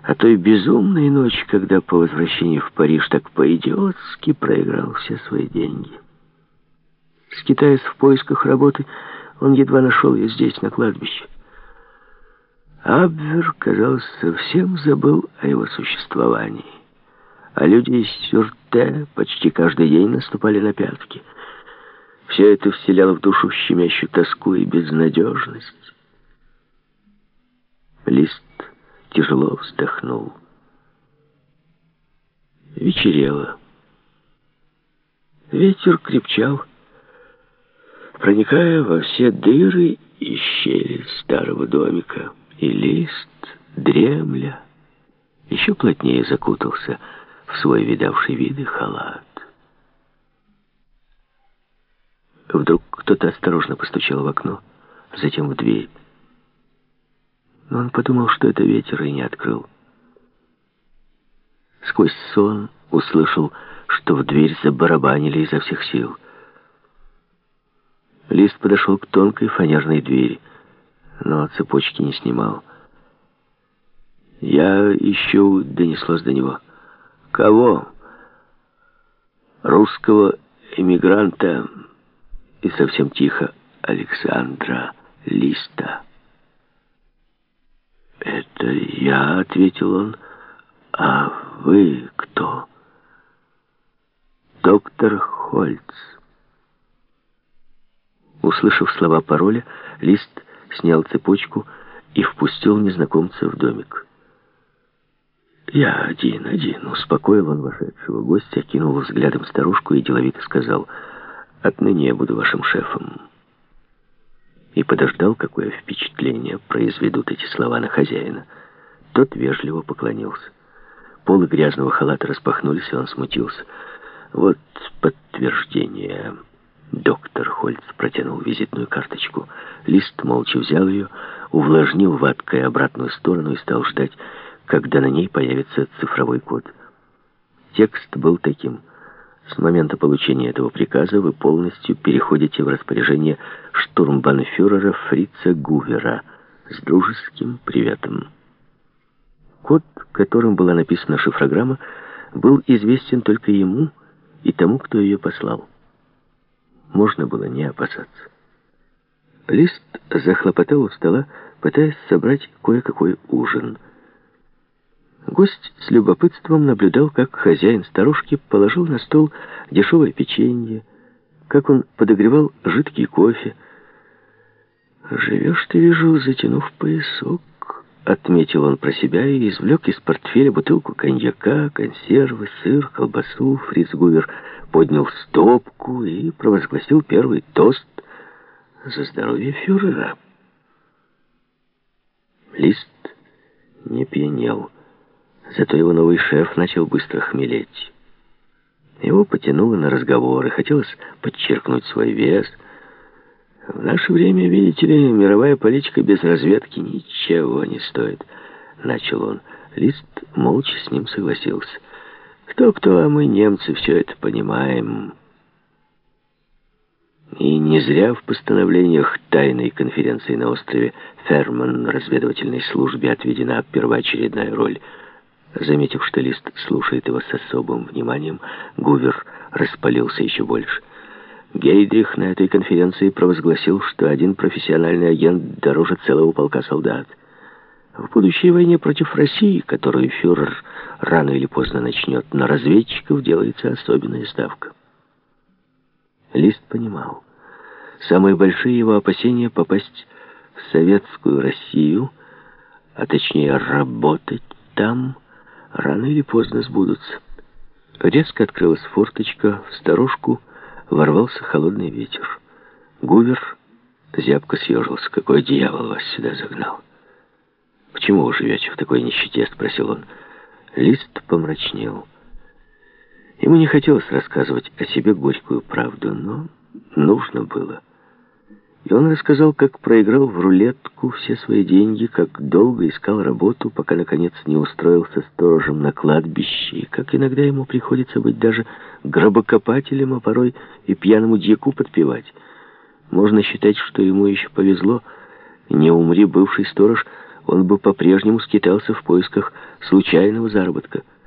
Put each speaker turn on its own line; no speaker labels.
о той безумной ночи, когда по возвращении в Париж так по-идиотски проиграл все свои деньги. Скитаясь в поисках работы, он едва нашел ее здесь, на кладбище. Абвер, казалось, совсем забыл о его существовании. А люди из Сюрте почти каждый день наступали на пятки. Все это вселяло в душу щемящую тоску и безнадежность. Лист тяжело вздохнул. Вечерело. Ветер крепчал, проникая во все дыры и щели старого домика. И Лист, дремля, еще плотнее закутался в свой видавший виды халат. Вдруг кто-то осторожно постучал в окно, затем в дверь. Но он подумал, что это ветер, и не открыл. Сквозь сон услышал, что в дверь забарабанили изо всех сил. Лист подошел к тонкой фанерной двери, но цепочки не снимал. «Я ищу», — донеслось до него. «Кого?» «Русского эмигранта». И совсем тихо: «Александра Листа». «Это я», — ответил он. «А вы кто?» «Доктор Хольц». Услышав слова пароля, Лист снял цепочку и впустил незнакомца в домик. «Я один», — успокоил он вошедшего гостя, окинул взглядом старушку и деловито сказал: «Отныне я буду вашим шефом». И подождал, какое впечатление произведут эти слова на хозяина. Тот вежливо поклонился. Полы грязного халата распахнулись, и он смутился. «Вот подтверждение». Доктор Хольц протянул визитную карточку. Лист молча взял ее, увлажнил ваткой обратную сторону и стал ждать, когда на ней появится цифровой код. Текст был таким: с момента получения этого приказа вы полностью переходите в распоряжение штурмбанфюрера Фрица Гувера с дружеским приветом. Код, которым была написана шифрограмма, был известен только ему и тому, кто ее послал. Можно было не опасаться. Лист захлопотал у стола, пытаясь собрать кое-какой ужин. Гость с любопытством наблюдал, как хозяин старушки положил на стол дешевое печенье, как он подогревал жидкий кофе. «Живешь ты, вижу, затянув поясок», — отметил он про себя и извлек из портфеля бутылку коньяка, консервы, сыр, колбасу. Фриц Гувер поднял стопку и провозгласил первый тост за здоровье фюрера. Лист не пьянел, зато его новый шеф начал быстро хмелеть. Его потянуло на разговоры, хотелось подчеркнуть свой вес. В наше время, видите ли, мировая политика без разведки ничего не стоит, начал он. Лист молча с ним согласился. Кто-кто, а мы, немцы, все это понимаем. И не зря в постановлениях тайной конференции на острове Ферман разведывательной службе отведена первоочередная роль. Заметив, что Лист слушает его с особым вниманием, Гувер распалился еще больше. Гейдрих на этой конференции провозгласил, что один профессиональный агент дороже целого полка солдат. В будущей войне против России, которую фюрер рано или поздно начнет, на разведчиков делается особенная ставка. Лист понимал. Самые большие его опасения попасть в советскую Россию, а точнее работать там, рано или поздно сбудутся. Резко открылась форточка, в старушку ворвался холодный ветер. Гувер зябко съежился. «Какой дьявол вас сюда загнал?» «Почему вы живете в такой нищете?» — спросил он. Лист помрачнел. Ему не хотелось рассказывать о себе горькую правду, но нужно было. И он рассказал, как проиграл в рулетку все свои деньги, как долго искал работу, пока, наконец, не устроился сторожем на кладбище, и как иногда ему приходится быть даже гробокопателем, а порой и пьяному дьяку подпевать. Можно считать, что ему еще повезло. Не умри бывший сторож, он бы по-прежнему скитался в поисках случайного заработка.